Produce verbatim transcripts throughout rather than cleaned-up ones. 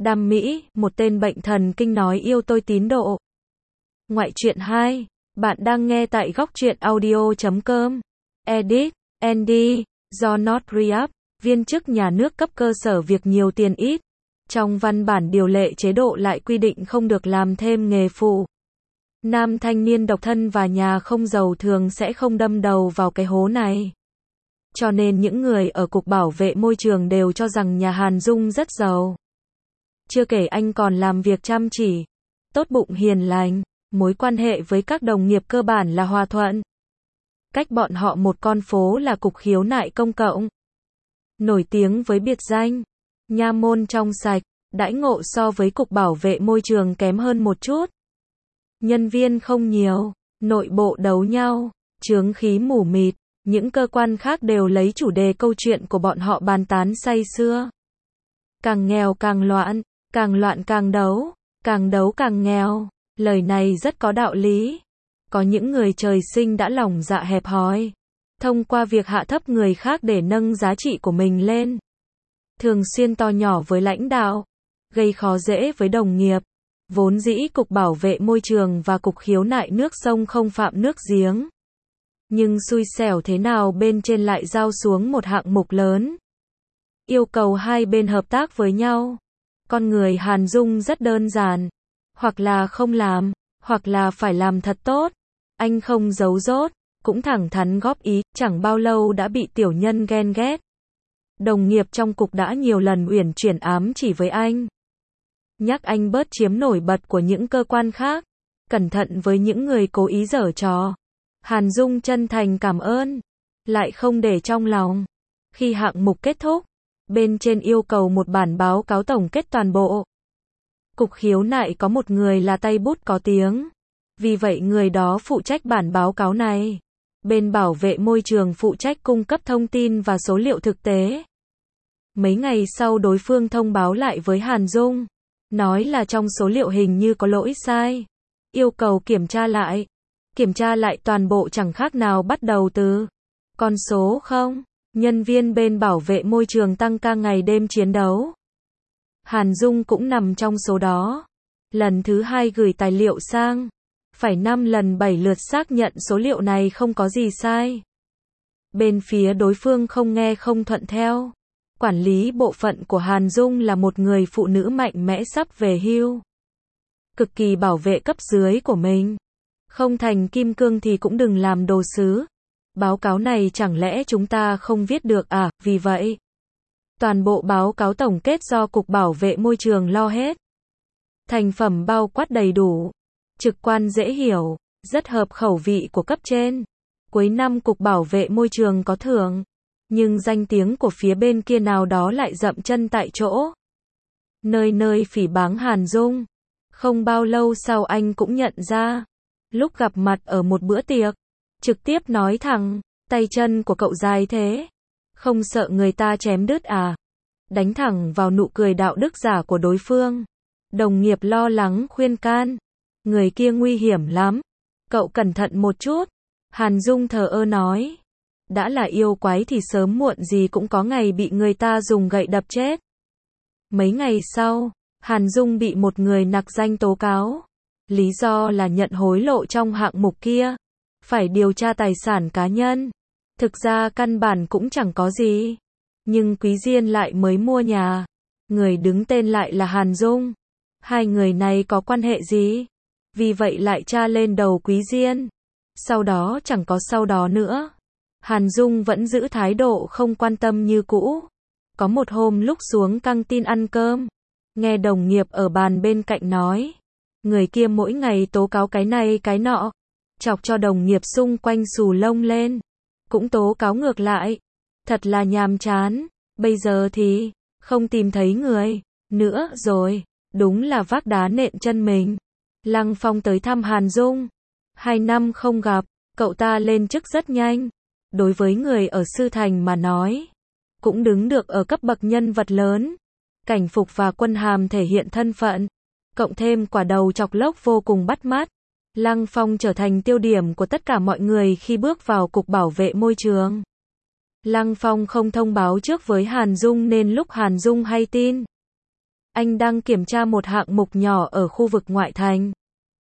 Đam Mỹ, một tên bệnh thần kinh nói yêu tôi tín độ. Ngoại truyện hai. Bạn đang nghe tại góc truyện audio chấm com. Edit, Andy, do Not Re-up, viên chức nhà nước cấp cơ sở việc nhiều tiền ít. Trong văn bản điều lệ chế độ lại quy định không được làm thêm nghề phụ. Nam thanh niên độc thân và nhà không giàu thường sẽ không đâm đầu vào cái hố này. Cho nên những người ở Cục Bảo vệ Môi trường đều cho rằng nhà Hàn Dung rất giàu. Chưa kể anh còn làm việc chăm chỉ, tốt bụng hiền lành, mối quan hệ với các đồng nghiệp cơ bản là hòa thuận. Cách bọn họ một con phố là Cục Khiếu nại Công cộng. Nổi tiếng với biệt danh, nha môn trong sạch, đãi ngộ so với Cục Bảo vệ Môi trường kém hơn một chút. Nhân viên không nhiều, nội bộ đấu nhau, chướng khí mù mịt, những cơ quan khác đều lấy chủ đề câu chuyện của bọn họ bàn tán say sưa. Càng nghèo càng loạn, càng loạn càng đấu, càng đấu càng nghèo. Lời này rất có đạo lý. Có những người trời sinh đã lòng dạ hẹp hòi, thông qua việc hạ thấp người khác để nâng giá trị của mình lên. Thường xuyên to nhỏ với lãnh đạo, gây khó dễ với đồng nghiệp. Vốn dĩ Cục Bảo vệ Môi trường và Cục Khiếu nại nước sông không phạm nước giếng. Nhưng xui xẻo thế nào bên trên lại giao xuống một hạng mục lớn. Yêu cầu hai bên hợp tác với nhau. Con người Hàn Dung rất đơn giản. Hoặc là không làm, hoặc là phải làm thật tốt. Anh không giấu dốt, cũng thẳng thắn góp ý, chẳng bao lâu đã bị tiểu nhân ghen ghét. Đồng nghiệp trong cục đã nhiều lần uyển chuyển ám chỉ với anh. Nhắc anh bớt chiếm nổi bật của những cơ quan khác. Cẩn thận với những người cố ý giở trò. Hàn Dung chân thành cảm ơn, lại không để trong lòng. Khi hạng mục kết thúc, bên trên yêu cầu một bản báo cáo tổng kết toàn bộ. Cục Khiếu nại có một người là tay bút có tiếng. Vì vậy người đó phụ trách bản báo cáo này. Bên Bảo vệ Môi trường phụ trách cung cấp thông tin và số liệu thực tế. Mấy ngày sau đối phương thông báo lại với Hàn Dung. Nói là trong số liệu hình như có lỗi sai. Yêu cầu kiểm tra lại. Kiểm tra lại toàn bộ chẳng khác nào bắt đầu từ con số không. Nhân viên bên Bảo vệ Môi trường tăng ca ngày đêm chiến đấu. Hàn Dung cũng nằm trong số đó. Lần thứ hai gửi tài liệu sang. Phải năm lần bảy lượt xác nhận số liệu này không có gì sai. Bên phía đối phương không nghe không thuận theo. Quản lý bộ phận của Hàn Dung là một người phụ nữ mạnh mẽ sắp về hưu. Cực kỳ bảo vệ cấp dưới của mình. Không thành kim cương thì cũng đừng làm đồ sứ. Báo cáo này chẳng lẽ chúng ta không viết được à, vì vậy. Toàn bộ báo cáo tổng kết do Cục Bảo vệ Môi trường lo hết. Thành phẩm bao quát đầy đủ, trực quan dễ hiểu, rất hợp khẩu vị của cấp trên. Cuối năm Cục Bảo vệ Môi trường có thưởng, nhưng danh tiếng của phía bên kia nào đó lại dậm chân tại chỗ. Nơi nơi phỉ báng Hàn Dung. Không bao lâu sau anh cũng nhận ra. Lúc gặp mặt ở một bữa tiệc, trực tiếp nói thẳng, tay chân của cậu dài thế. Không sợ người ta chém đứt à? Đánh thẳng vào nụ cười đạo đức giả của đối phương. Đồng nghiệp lo lắng khuyên can. Người kia nguy hiểm lắm. Cậu cẩn thận một chút. Hàn Dung thờ ơ nói. Đã là yêu quái thì sớm muộn gì cũng có ngày bị người ta dùng gậy đập chết. Mấy ngày sau, Hàn Dung bị một người nặc danh tố cáo. Lý do là nhận hối lộ trong hạng mục kia. Phải điều tra tài sản cá nhân. Thực ra căn bản cũng chẳng có gì. Nhưng Quý Diên lại mới mua nhà. Người đứng tên lại là Hàn Dung. Hai người này có quan hệ gì? Vì vậy lại tra lên đầu Quý Diên. Sau đó chẳng có sau đó nữa. Hàn Dung vẫn giữ thái độ không quan tâm như cũ. Có một hôm lúc xuống căng tin ăn cơm. Nghe đồng nghiệp ở bàn bên cạnh nói. Người kia mỗi ngày tố cáo cái này cái nọ. Chọc cho đồng nghiệp xung quanh xù lông lên. Cũng tố cáo ngược lại. Thật là nhàm chán. Bây giờ thì không tìm thấy người nữa rồi. Đúng là vác đá nện chân mình. Lăng Phong tới thăm Hàn Dung. Hai năm không gặp, cậu ta lên chức rất nhanh. Đối với người ở Sư Thành mà nói, cũng đứng được ở cấp bậc nhân vật lớn. Cảnh phục và quân hàm thể hiện thân phận. Cộng thêm quả đầu chọc lốc vô cùng bắt mắt. Lăng Phong trở thành tiêu điểm của tất cả mọi người khi bước vào Cục Bảo vệ Môi trường. Lăng Phong không thông báo trước với Hàn Dung nên lúc Hàn Dung hay tin Anh đang kiểm tra một hạng mục nhỏ ở khu vực ngoại thành.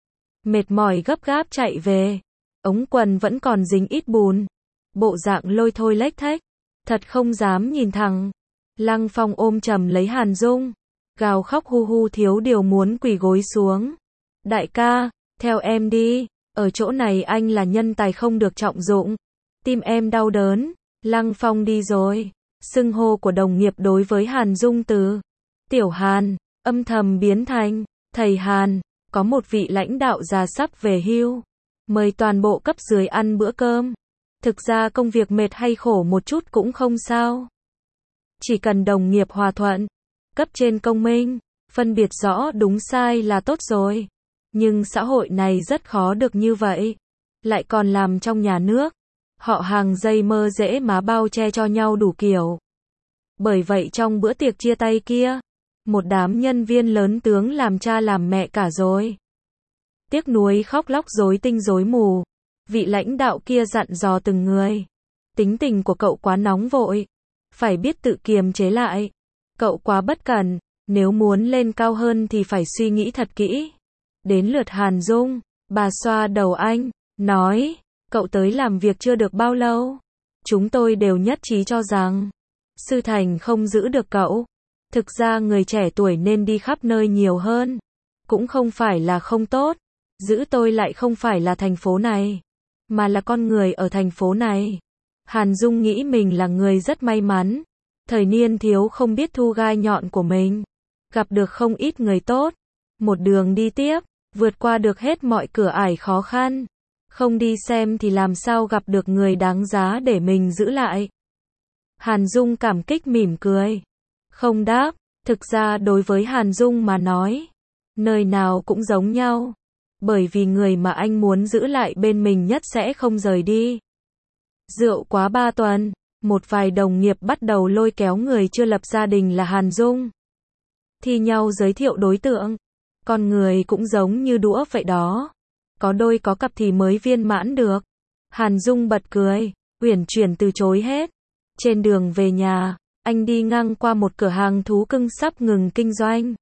Mệt mỏi gấp gáp chạy về. Ống quần vẫn còn dính ít bùn. Bộ dạng lôi thôi lếch thếch. Thật không dám nhìn thẳng. Lăng Phong ôm chầm lấy Hàn Dung. Gào khóc hu hu thiếu điều muốn quỳ gối xuống. Đại ca, theo em đi. Ở chỗ này anh là nhân tài không được trọng dụng. Tim em đau đớn. Lăng Phong đi rồi. Xưng hô của đồng nghiệp đối với Hàn Dung từ Tiểu Hàn, âm thầm biến thành Thầy Hàn. Có một vị lãnh đạo già sắp về hưu. Mời toàn bộ cấp dưới ăn bữa cơm. Thực ra công việc mệt hay khổ một chút cũng không sao. Chỉ cần đồng nghiệp hòa thuận, cấp trên công minh, phân biệt rõ đúng sai là tốt rồi. Nhưng xã hội này rất khó được như vậy. Lại còn làm trong nhà nước. Họ hàng dây mơ dễ má bao che cho nhau đủ kiểu. Bởi vậy trong bữa tiệc chia tay kia, một đám nhân viên lớn tướng làm cha làm mẹ cả rồi. Tiếc nuối khóc lóc rối tinh rối mù. Vị lãnh đạo kia dặn dò từng người. Tính tình của cậu quá nóng vội. Phải biết tự kiềm chế lại. Cậu quá bất cẩn. Nếu muốn lên cao hơn thì phải suy nghĩ thật kỹ. Đến lượt Hàn Dung. Bà xoa đầu anh. Nói. Cậu tới làm việc chưa được bao lâu. Chúng tôi đều nhất trí cho rằng. Sư Thành không giữ được cậu. Thực ra người trẻ tuổi nên đi khắp nơi nhiều hơn. Cũng không phải là không tốt. Giữ tôi lại không phải là thành phố này. Mà là con người ở thành phố này. Hàn Dung nghĩ mình là người rất may mắn. Thời niên thiếu không biết thu gai nhọn của mình. Gặp được không ít người tốt. Một đường đi tiếp. Vượt qua được hết mọi cửa ải khó khăn. Không đi xem thì làm sao gặp được người đáng giá để mình giữ lại. Hàn Dung cảm kích mỉm cười. Không đáp. Thực ra đối với Hàn Dung mà nói. Nơi nào cũng giống nhau. Bởi vì người mà anh muốn giữ lại bên mình nhất sẽ không rời đi. Rượu quá ba tuần. Một vài đồng nghiệp bắt đầu lôi kéo người chưa lập gia đình là Hàn Dung. Thi nhau giới thiệu đối tượng. Con người cũng giống như đũa vậy đó. Có đôi có cặp thì mới viên mãn được. Hàn Dung bật cười. Uyển chuyển từ chối hết. Trên đường về nhà, anh đi ngang qua một cửa hàng thú cưng sắp ngừng kinh doanh.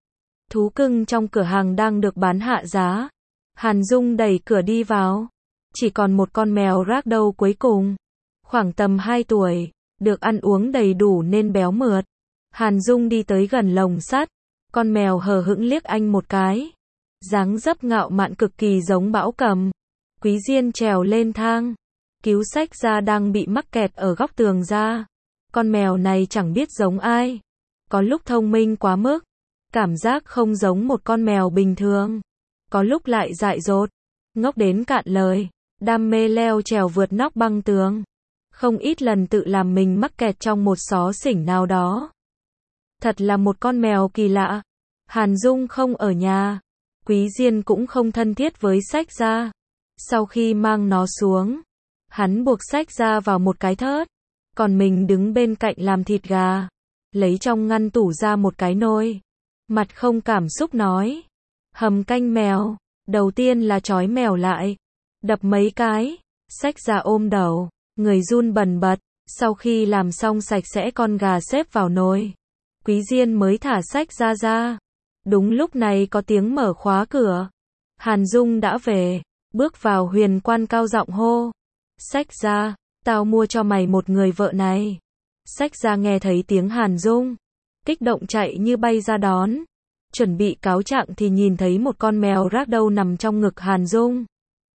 Thú cưng trong cửa hàng đang được bán hạ giá. Hàn Dung đẩy cửa đi vào. Chỉ còn một con mèo ragdoll cuối cùng. Khoảng tầm hai tuổi. Được ăn uống đầy đủ nên béo mượt. Hàn Dung đi tới gần lồng sắt. Con mèo hờ hững liếc anh một cái. Dáng dấp ngạo mạn cực kỳ giống Bão Cầm. Quý Diên trèo lên thang. Cứu Sách Ra đang bị mắc kẹt ở góc tường ra. Con mèo này chẳng biết giống ai. Có lúc thông minh quá mức. Cảm giác không giống một con mèo bình thường. Có lúc lại dại dột. Ngốc đến cạn lời. Đam mê leo trèo vượt nóc băng tường. Không ít lần tự làm mình mắc kẹt trong một xó xỉnh nào đó. Thật là một con mèo kỳ lạ. Hàn Dung không ở nhà. Quý Diên cũng không thân thiết với Sách Ra. Sau khi mang nó xuống, hắn buộc Sách Ra vào một cái thớt. Còn mình đứng bên cạnh làm thịt gà. Lấy trong ngăn tủ ra một cái nồi. Mặt không cảm xúc nói. Hầm canh mèo. Đầu tiên là trói mèo lại. Đập mấy cái. Sách Ra ôm đầu. Người run bần bật. Sau khi làm xong sạch sẽ con gà xếp vào nồi. Quý Diên mới thả Sách Ra ra. Đúng lúc này có tiếng mở khóa cửa. Hàn Dung đã về. Bước vào Huyền Quan cao giọng hô. Sách Ra, tao mua cho mày một người vợ này. Sách Ra nghe thấy tiếng Hàn Dung. Kích động chạy như bay ra đón. Chuẩn bị cáo trạng thì nhìn thấy một con mèo ragdoll nằm trong ngực Hàn Dung.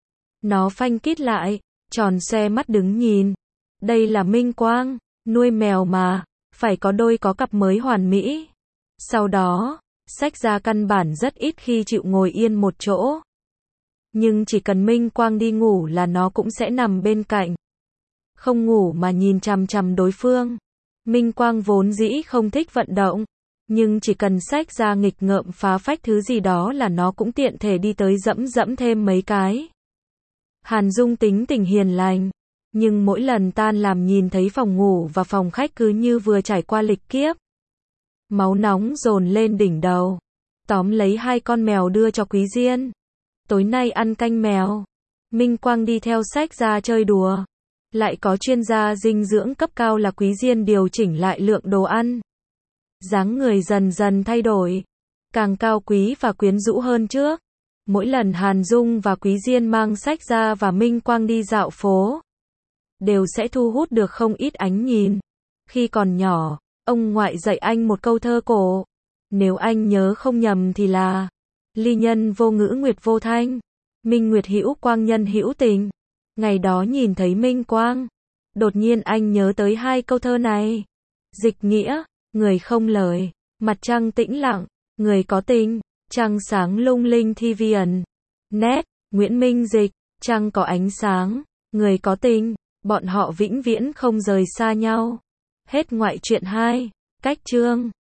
Nó phanh kít lại, tròn xoe mắt đứng nhìn. Đây là Minh Quang, nuôi mèo mà, phải có đôi có cặp mới hoàn mỹ. Sau đó, Sách Ra căn bản rất ít khi chịu ngồi yên một chỗ. Nhưng chỉ cần Minh Quang đi ngủ là nó cũng sẽ nằm bên cạnh. Không ngủ mà nhìn chằm chằm đối phương. Minh Quang vốn dĩ không thích vận động. Nhưng chỉ cần Sách Ra nghịch ngợm phá phách thứ gì đó là nó cũng tiện thể đi tới dẫm dẫm thêm mấy cái. Hàn Dung tính tình hiền lành. Nhưng mỗi lần tan làm nhìn thấy phòng ngủ và phòng khách cứ như vừa trải qua lịch kiếp. Máu nóng dồn lên đỉnh đầu. Tóm lấy hai con mèo đưa cho Quý Diên. Tối nay ăn canh mèo. Minh Quang đi theo Sách Ra chơi đùa. Lại có chuyên gia dinh dưỡng cấp cao là Quý Diên điều chỉnh lại lượng đồ ăn. dáng người dần dần thay đổi, càng cao quý và quyến rũ hơn trước. Mỗi lần Hàn Dung và Quý Diên mang sách ra và Minh Quang đi dạo phố, đều sẽ thu hút được không ít ánh nhìn. Khi còn nhỏ, ông ngoại dạy anh một câu thơ cổ. Nếu anh nhớ không nhầm thì là: ly nhân vô ngữ nguyệt vô thanh, minh nguyệt hữu quang nhân hữu tình. Ngày đó nhìn thấy Minh Quang, đột nhiên anh nhớ tới hai câu thơ này. Dịch nghĩa: người không lời, mặt trăng tĩnh lặng, người có tình, trăng sáng lung linh thi viền. Nét: Nguyễn Minh dịch: trăng có ánh sáng, người có tình, bọn họ vĩnh viễn không rời xa nhau. Hết ngoại truyện hai. Cách chương